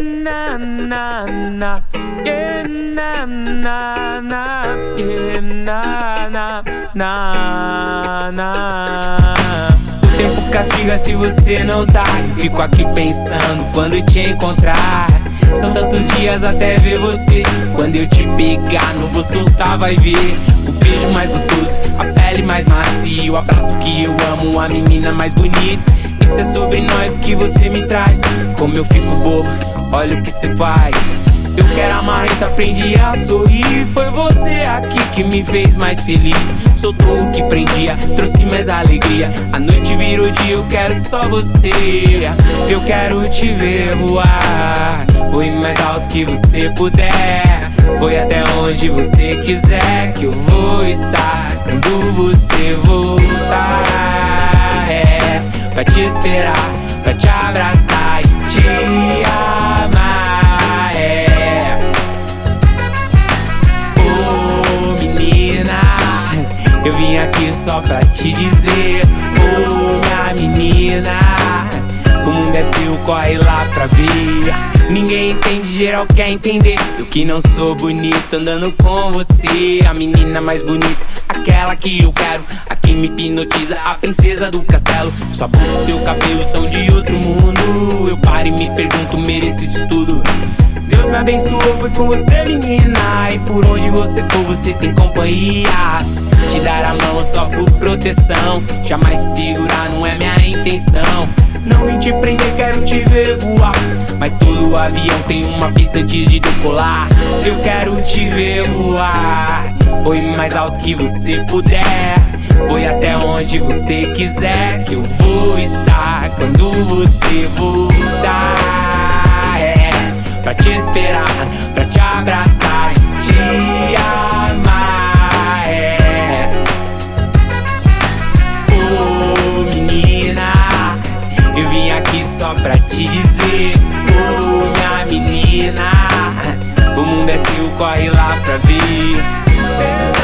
na na na, yeah, na na na, yeah, na na na. O tempo castiga se você não tá. Eu fico aqui pensando quando te encontrar. São tantos dias até ver você. Quando eu te pegar, não vou soltar, vai ver. O beijo mais gostoso, a pele mais macia, o abraço que eu amo, a menina mais bonita. Isso é sobre nós, o que você me traz. Como eu fico bobo, olha o que cê faz. Eu quero amar e aprendi a sorrir. Foi você aqui que me fez mais feliz. Soltou o que prendia, trouxe mais alegria. A noite virou dia, eu quero só você. Eu quero te ver voar. Voe mais alto que você puder. Voe até onde você quiser, que eu vou estar quando você voltar. É, pra te esperar, pra te abraçar e te amar. É, oh menina, eu vim aqui só pra te dizer, oh minha menina, o mundo é seu, corre lá pra ver. Ninguém entende, geral quer entender. Eu que não sou bonita andando com você. A menina mais bonita, aquela que eu quero, a que me hipnotiza, a princesa do castelo. Sua boca e seu cabelo são de outro mundo. Eu paro e me pergunto, mereci isso tudo? Deus me abençoou, foi com você menina. E por onde você for, você tem companhia. Te dar a mão só por proteção, jamais se segurar, não é minha intenção. Não vim te prender, quero te ver voar. Mas todo avião tem uma pista antes de decolar. Eu quero te ver voar. Voe mais alto que você puder. Voe até onde você quiser, que eu vou estar quando você voltar. É, pra te esperar, pra te abraçar e te amar. É, oh menina, eu vim aqui só pra te dizer, oh minha menina, o mundo é seu, corre lá pra ver.